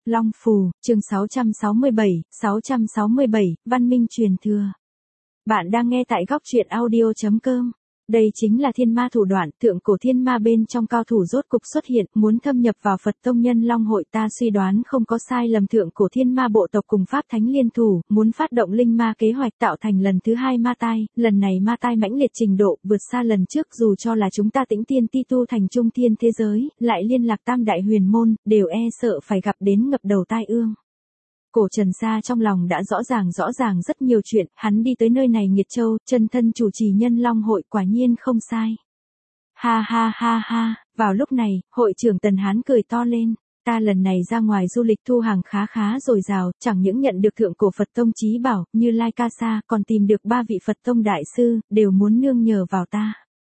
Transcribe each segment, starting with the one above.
Long Phù, chương 667, Văn Minh truyền thừa. Bạn đang nghe tại góc truyện audio.com. Đây chính là thiên ma thủ đoạn, thượng cổ thiên ma bên trong cao thủ rốt cục xuất hiện, muốn thâm nhập vào Phật tông Nhân Long hội. Ta suy đoán không có sai lầm, thượng cổ thiên ma bộ tộc cùng Pháp Thánh liên thủ, muốn phát động linh ma kế hoạch tạo thành lần thứ hai ma tai. Lần này ma tai mãnh liệt trình độ vượt xa lần trước, dù cho là chúng ta Tĩnh Tiên Ti tu thành trung thiên thế giới, lại liên lạc tam đại huyền môn, đều e sợ phải gặp đến ngập đầu tai ương. Cổ Trần Sa trong lòng đã rõ ràng rất nhiều chuyện, hắn đi tới nơi này Nghiệt Châu, chân thân chủ trì Nhân Long hội, quả nhiên không sai. Ha ha, vào lúc này, hội trưởng Tần Hán cười to lên, ta lần này ra ngoài du lịch thu hàng khá dồi dào, chẳng những nhận được thượng cổ Phật tông chí bảo, Như Lai Ca Sa, còn tìm được 3 vị Phật tông đại sư, đều muốn nương nhờ vào ta.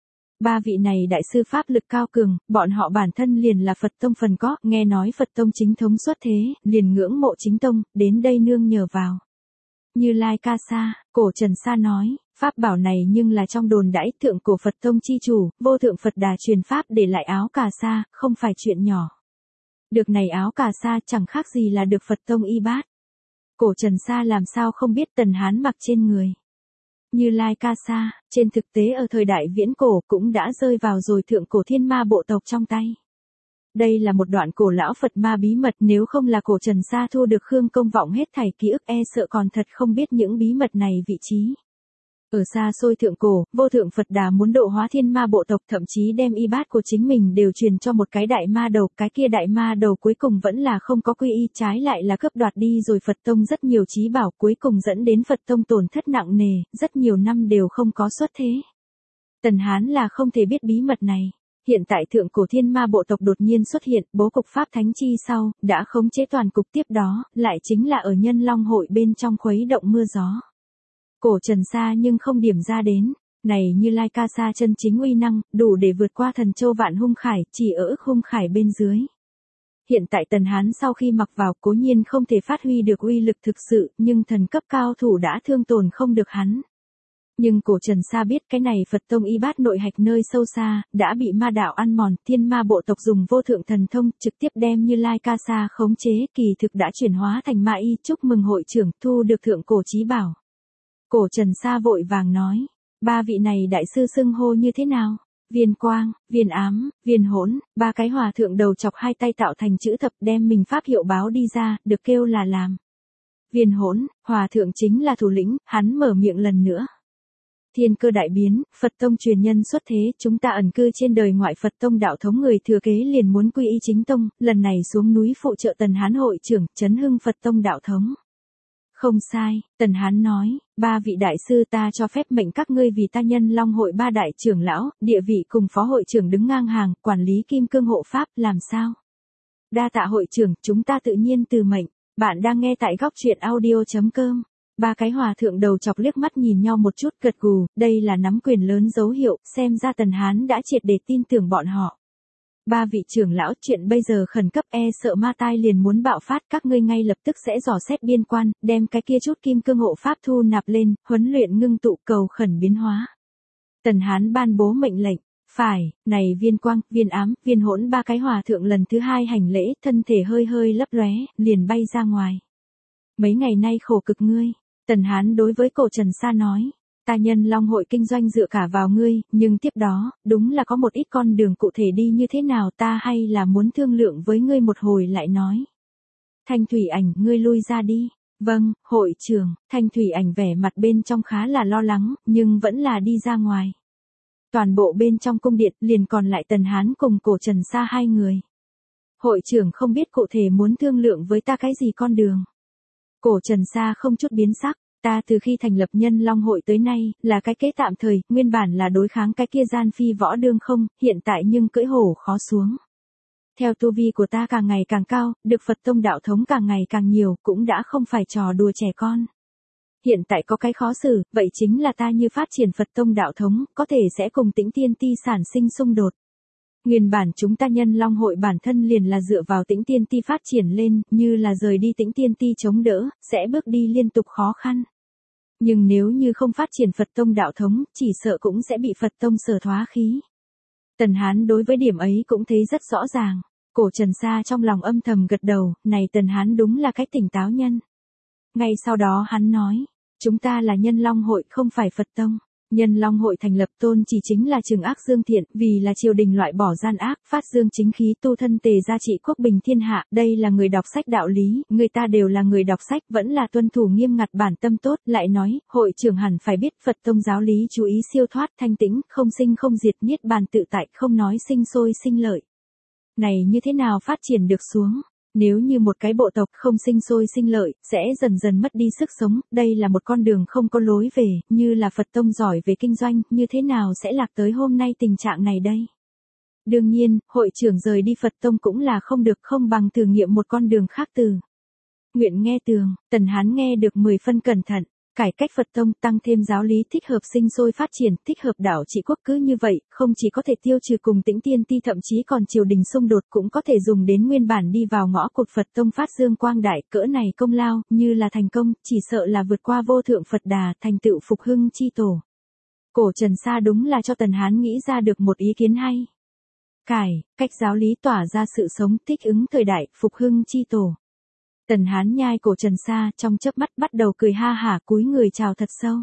3 vị này đại sư pháp lực cao cường, bọn họ bản thân liền là Phật tông phần có, nghe nói Phật tông chính thống xuất thế, liền ngưỡng mộ chính tông, đến đây nương nhờ vào. Như Lai Ca Sa, Cổ Trần Sa nói, pháp bảo này nhưng là trong đồn đãi, thượng cổ Phật tông chi chủ, vô thượng Phật Đà truyền pháp để lại áo cà sa, không phải chuyện nhỏ. Được này áo cà sa chẳng khác gì là được Phật tông y bát. Cổ Trần Sa làm sao không biết Tần Hán mặc trên người Như Lai Ca Sa, trên thực tế ở thời đại viễn cổ cũng đã rơi vào rồi thượng cổ thiên ma bộ tộc trong tay. Đây là một đoạn cổ lão Phật ma bí mật, nếu không là Cổ Trần Sa thu được Khương Công Vọng hết thảy ký ức, e sợ còn thật không biết những bí mật này vị trí. Ở xa xôi thượng cổ, vô thượng Phật Đà muốn độ hóa thiên ma bộ tộc, thậm chí đem y bát của chính mình đều truyền cho một cái đại ma đầu, cái kia đại ma đầu cuối cùng vẫn là không có quy y, trái lại là cướp đoạt đi rồi Phật tông rất nhiều chí bảo, cuối cùng dẫn đến Phật tông tổn thất nặng nề, rất nhiều năm đều không có xuất thế. Tần Hán là không thể biết bí mật này. Hiện tại thượng cổ thiên ma bộ tộc đột nhiên xuất hiện, bố cục Pháp Thánh chi sau, đã khống chế toàn cục, tiếp đó, lại chính là ở Nhân Long hội bên trong khuấy động mưa gió. Cổ Trần Sa nhưng không điểm ra đến, này Như Lai Ca Sa chân chính uy năng, đủ để vượt qua Thần Châu Vạn Hung Khải, chỉ ở ức hung khải bên dưới. Hiện tại Tần Hán sau khi mặc vào cố nhiên không thể phát huy được uy lực thực sự, nhưng thần cấp cao thủ đã thương tổn không được hắn. Nhưng Cổ Trần Sa biết cái này Phật tông y bát nội hạch nơi sâu xa, đã bị ma đạo ăn mòn, thiên ma bộ tộc dùng vô thượng thần thông, trực tiếp đem Như Lai Ca Sa khống chế, kỳ thực đã chuyển hóa thành ma y, chúc mừng hội trưởng, thu được thượng cổ chí bảo. Cổ Trần Sa vội vàng nói, 3 vị này đại sư xưng hô như thế nào? Viên Quang, Viên Ám, Viên Hỗn, 3 cái hòa thượng đầu chọc hai tay tạo thành chữ thập, đem mình pháp hiệu báo đi ra, được kêu là làm. Viên Hỗn, hòa thượng chính là thủ lĩnh, hắn mở miệng lần nữa. Thiên cơ đại biến, Phật tông truyền nhân xuất thế, chúng ta ẩn cư trên đời ngoại, Phật tông đạo thống người thừa kế liền muốn quy y chính tông, lần này xuống núi phụ trợ Tần Hán hội trưởng, chấn hưng Phật tông đạo thống. Không sai, Tần Hán nói, 3 vị đại sư, ta cho phép mệnh các ngươi vì ta Nhân Long hội 3 đại trưởng lão, địa vị cùng phó hội trưởng đứng ngang hàng, quản lý kim cương hộ pháp, làm sao? Đa tạ hội trưởng, chúng ta tự nhiên từ mệnh. Bạn đang nghe tại góc truyện audio.com. 3 cái hòa thượng đầu chọc liếc mắt nhìn nhau một chút, gật gù, đây là nắm quyền lớn dấu hiệu, xem ra Tần Hán đã triệt để tin tưởng bọn họ. 3 vị trưởng lão, chuyện bây giờ khẩn cấp, e sợ ma tai liền muốn bạo phát, các ngươi ngay lập tức sẽ dò xét biên quan, đem cái kia chút kim cương hộ pháp thu nạp lên, huấn luyện ngưng tụ, cầu khẩn biến hóa. Tần Hán ban bố mệnh lệnh. Phải, này Viên Quang, Viên Ám, Viên Hỗn, 3 cái hòa thượng lần thứ 2 hành lễ, thân thể hơi lấp lóe, liền bay ra ngoài. Mấy ngày nay khổ cực ngươi. Tần Hán đối với Cổ Trần Sa nói, ta Nhân Long hội kinh doanh dựa cả vào ngươi, nhưng tiếp đó, đúng là có một ít con đường cụ thể đi như thế nào, ta hay là muốn thương lượng với ngươi một hồi lại nói. Thanh Thủy Ảnh, ngươi lui ra đi. Vâng, hội trưởng. Thanh Thủy Ảnh vẻ mặt bên trong khá là lo lắng, nhưng vẫn là đi ra ngoài. Toàn bộ bên trong cung điện liền còn lại Tần Hán cùng Cổ Trần Sa 2 người. Hội trưởng không biết cụ thể muốn thương lượng với ta cái gì con đường. Cổ Trần Sa không chút biến sắc, ta từ khi thành lập Nhân Long hội tới nay, là cái kế tạm thời, nguyên bản là đối kháng cái kia gian phi võ đương không, hiện tại nhưng cưỡi hổ khó xuống. Theo tu vi của ta càng ngày càng cao, được Phật tông đạo thống càng ngày càng nhiều, cũng đã không phải trò đùa trẻ con. Hiện tại có cái khó xử, vậy chính là ta như phát triển Phật tông đạo thống, có thể sẽ cùng Tĩnh Tiên Ti sản sinh xung đột. Nguyên bản chúng ta Nhân Long hội bản thân liền là dựa vào Tĩnh Tiên Ti phát triển lên, như là rời đi Tĩnh Tiên Ti chống đỡ, sẽ bước đi liên tục khó khăn. Nhưng nếu như không phát triển Phật tông đạo thống, chỉ sợ cũng sẽ bị Phật tông sở thoá khí. Tần Hán đối với điểm ấy cũng thấy rất rõ ràng. Cổ Trần Sa trong lòng âm thầm gật đầu, này Tần Hán đúng là cái tỉnh táo nhân. Ngay sau đó hắn nói, chúng ta là Nhân Long hội không phải Phật tông. Nhân Long hội thành lập tôn chỉ chính là trừng ác dương thiện, vì là triều đình loại bỏ gian ác, phát dương chính khí tu thân tề gia trị quốc bình thiên hạ, đây là người đọc sách đạo lý, người ta đều là người đọc sách vẫn là tuân thủ nghiêm ngặt bản tâm tốt, lại nói, hội trưởng hẳn phải biết Phật tông giáo lý chú ý siêu thoát thanh tĩnh, không sinh không diệt niết bàn tự tại, không nói sinh sôi sinh lợi. Này như thế nào phát triển được xuống? Nếu như một cái bộ tộc không sinh sôi sinh lợi, sẽ dần dần mất đi sức sống, đây là một con đường không có lối về, như là Phật tông giỏi về kinh doanh, như thế nào sẽ lạc tới hôm nay tình trạng này đây? Đương nhiên, hội trưởng rời đi Phật tông cũng là không được, không bằng thử nghiệm một con đường khác từ. Nguyện nghe tường, Tần Hán nghe được 10 phân cẩn thận. Cải cách Phật tông tăng thêm giáo lý thích hợp sinh sôi phát triển, thích hợp đảo trị quốc cứ như vậy, không chỉ có thể tiêu trừ cùng Tĩnh Tiên Ti thậm chí còn triều đình xung đột cũng có thể dùng đến nguyên bản đi vào ngõ cụt Phật tông phát dương quang đại, cỡ này công lao, như là thành công, chỉ sợ là vượt qua vô thượng Phật đà, thành tựu phục hưng chi tổ. Cổ Trần Sa đúng là cho Tần Hán nghĩ ra được một ý kiến hay. Cải, cách giáo lý tỏa ra sự sống thích ứng thời đại, phục hưng chi tổ. Tần Hán nhai cổ Trần Sa trong chớp mắt bắt đầu cười ha hả cúi người chào thật sâu.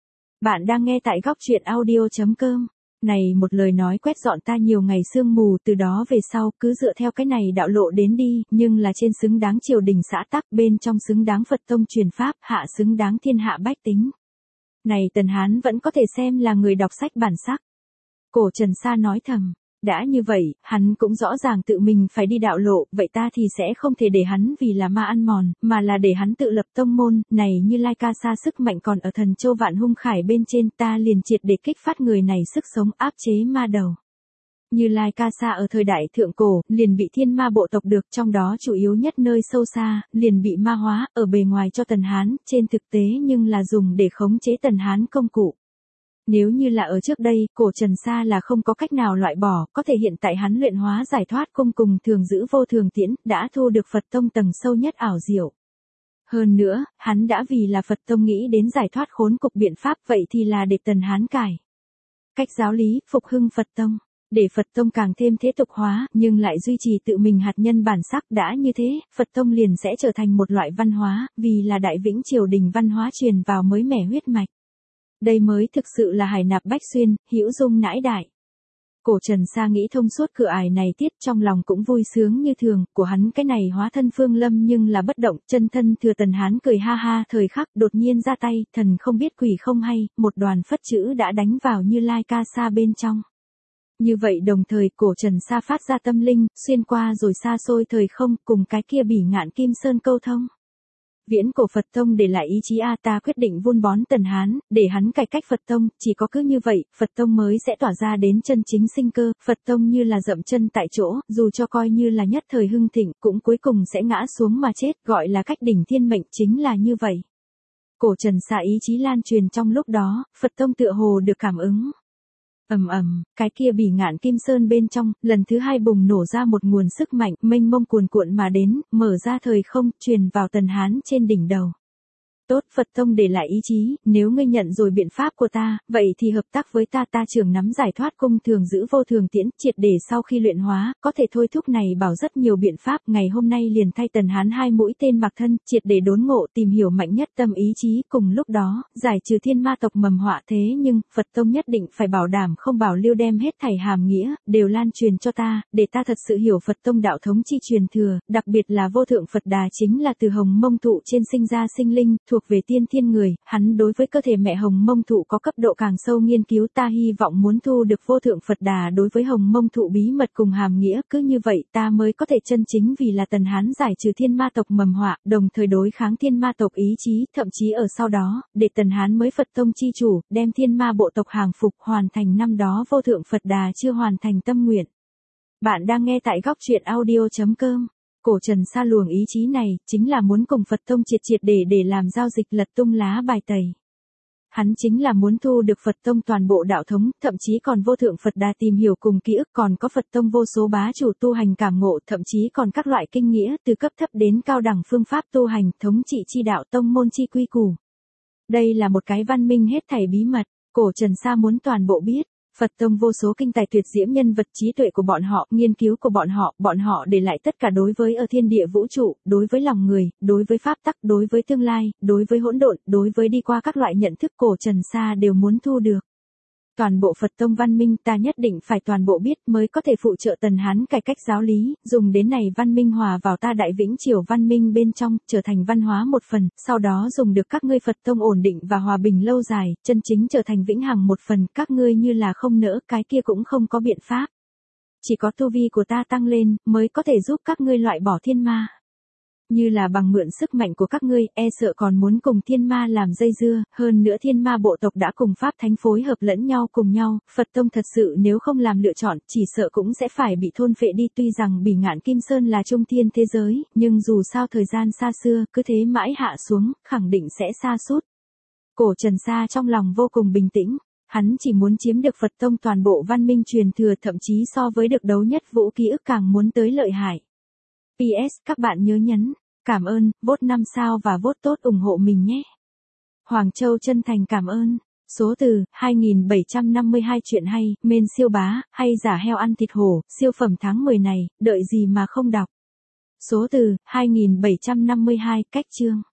Bạn đang nghe tại góc truyện audio.com. Này một lời nói quét dọn ta nhiều ngày sương mù, từ đó về sau cứ dựa theo cái này đạo lộ đến đi, nhưng là trên xứng đáng triều đình xã tắc, bên trong xứng đáng Phật tông truyền pháp, hạ xứng đáng thiên hạ bách tính. Này Tần Hán vẫn có thể xem là người đọc sách bản sắc. Cổ Trần Sa nói thầm. Đã như vậy, hắn cũng rõ ràng tự mình phải đi đạo lộ, vậy ta thì sẽ không thể để hắn vì là ma ăn mòn, mà là để hắn tự lập tông môn, này Như Lai Ca Sa sức mạnh còn ở Thần Châu Vạn Hung Khải bên trên, ta liền triệt để kích phát người này sức sống áp chế ma đầu. Như Lai Ca Sa ở thời đại thượng cổ, liền bị thiên ma bộ tộc được, trong đó chủ yếu nhất nơi sâu xa, liền bị ma hóa, ở bề ngoài cho Tần Hán, trên thực tế nhưng là dùng để khống chế Tần Hán công cụ. Nếu như là ở trước đây, cổ Trần Sa là không có cách nào loại bỏ, có thể hiện tại hắn luyện hóa giải thoát cung cùng thường giữ vô thường tiễn, đã thu được Phật tông tầng sâu nhất ảo diệu. Hơn nữa, hắn đã vì là Phật tông nghĩ đến giải thoát khốn cục biện pháp, vậy thì là để Tần Hán cải cách giáo lý, phục hưng Phật tông, để Phật tông càng thêm thế tục hóa, nhưng lại duy trì tự mình hạt nhân bản sắc, đã như thế, Phật tông liền sẽ trở thành một loại văn hóa, vì là đại vĩnh triều đình văn hóa truyền vào mới mẻ huyết mạch. Đây mới thực sự là hải nạp bách xuyên, hữu dung nãi đại. Cổ Trần Sa nghĩ thông suốt cửa ải này tiết, trong lòng cũng vui sướng như thường, của hắn cái này hóa thân Phương Lâm nhưng là bất động, chân thân thừa Tần Hán cười ha ha, thời khắc đột nhiên ra tay, thần không biết quỷ không hay, một đoàn phất chữ đã đánh vào Như Lai Ca Sa bên trong. Như vậy đồng thời cổ Trần Sa phát ra tâm linh, xuyên qua rồi xa xôi thời không, cùng cái kia bỉ ngạn Kim Sơn câu thông. Viễn cổ Phật tông để lại ý chí ta quyết định vun bón Tần Hán, để hắn cải cách Phật tông, chỉ có cứ như vậy, Phật tông mới sẽ tỏa ra đến chân chính sinh cơ, Phật tông như là dậm chân tại chỗ, dù cho coi như là nhất thời hưng thịnh, cũng cuối cùng sẽ ngã xuống mà chết, gọi là cách đỉnh thiên mệnh chính là như vậy. Cổ Trần Sa ý chí lan truyền trong lúc đó, Phật tông tựa hồ được cảm ứng. Cái kia bỉ ngạn Kim Sơn bên trong, lần thứ hai bùng nổ ra một nguồn sức mạnh, mênh mông cuồn cuộn mà đến, mở ra thời không, truyền vào Tần Hán trên đỉnh đầu. Tốt, Phật tông để lại ý chí, nếu ngươi nhận rồi biện pháp của ta, vậy thì hợp tác với ta, ta trưởng nắm giải thoát cung thường giữ vô thường tiễn, triệt để sau khi luyện hóa, có thể thôi thúc này bảo rất nhiều biện pháp, ngày hôm nay liền thay Tần Hán 2 mũi tên mặc thân, triệt để đốn ngộ, tìm hiểu mạnh nhất tâm ý chí, cùng lúc đó, giải trừ thiên ma tộc mầm họa, thế nhưng, Phật tông nhất định phải bảo đảm không bảo lưu đem hết thảy hàm nghĩa, đều lan truyền cho ta, để ta thật sự hiểu Phật tông đạo thống chi truyền thừa, đặc biệt là vô thượng Phật đà chính là từ Hồng Mông thụ trên sinh ra sinh linh, thuộc về tiên thiên người, hắn đối với cơ thể mẹ Hồng Mông thụ có cấp độ càng sâu nghiên cứu, ta hy vọng muốn thu được vô thượng Phật đà đối với Hồng Mông thụ bí mật cùng hàm nghĩa, cứ như vậy ta mới có thể chân chính vì là Tần Hán giải trừ thiên ma tộc mầm họa, đồng thời đối kháng thiên ma tộc ý chí, thậm chí ở sau đó, để Tần Hán mới Phật tông chi chủ, đem thiên ma bộ tộc hàng phục, hoàn thành năm đó vô thượng Phật đà chưa hoàn thành tâm nguyện. Bạn đang nghe tại góc truyện audio.com. Cổ Trần Sa luồng ý chí này, chính là muốn cùng Phật tông triệt để làm giao dịch lật tung lá bài tẩy. Hắn chính là muốn thu được Phật tông toàn bộ đạo thống, thậm chí còn vô thượng Phật đà tìm hiểu cùng ký ức, còn có Phật tông vô số bá chủ tu hành cảm ngộ, thậm chí còn các loại kinh nghĩa, từ cấp thấp đến cao đẳng phương pháp tu hành, thống trị chi đạo tông môn chi quy củ. Đây là một cái văn minh hết thảy bí mật, cổ Trần Sa muốn toàn bộ biết. Phật tông vô số kinh tài tuyệt diễm, nhân vật trí tuệ của bọn họ, nghiên cứu của bọn họ để lại tất cả đối với ở thiên địa vũ trụ, đối với lòng người, đối với pháp tắc, đối với tương lai, đối với hỗn độn, đối với đi qua các loại nhận thức cổ trần sa đều muốn thu được. Toàn bộ Phật tông văn minh ta nhất định phải toàn bộ biết mới có thể phụ trợ Tần Hán cải cách giáo lý, dùng đến này văn minh hòa vào ta Đại Vĩnh Triều văn minh bên trong, trở thành văn hóa một phần, sau đó dùng được các ngươi Phật tông ổn định và hòa bình lâu dài, chân chính trở thành vĩnh hằng một phần, các ngươi như là không nỡ, cái kia cũng không có biện pháp. Chỉ có tu vi của ta tăng lên, mới có thể giúp các ngươi loại bỏ thiên ma. Như là bằng mượn sức mạnh của các ngươi, e sợ còn muốn cùng thiên ma làm dây dưa, hơn nữa thiên ma bộ tộc đã cùng Pháp Thánh phối hợp lẫn nhau cùng nhau, Phật tông thật sự nếu không làm lựa chọn, chỉ sợ cũng sẽ phải bị thôn phệ đi, tuy rằng Bỉ Ngạn Kim Sơn là trung thiên thế giới, nhưng dù sao thời gian xa xưa, cứ thế mãi hạ xuống, khẳng định sẽ sa sút. Cổ Trần Sa trong lòng vô cùng bình tĩnh, hắn chỉ muốn chiếm được Phật tông toàn bộ văn minh truyền thừa, thậm chí so với được đấu nhất vũ ký ức càng muốn tới lợi hại. PS, các bạn nhớ nhấn cảm ơn, vote 5 sao và vote tốt ủng hộ mình nhé. Hoàng Châu chân thành cảm ơn. Số từ 2752 chuyện hay, men siêu bá, hay giả heo ăn thịt hổ, siêu phẩm tháng 10 này, đợi gì mà không đọc. Số từ 2752 cách chương.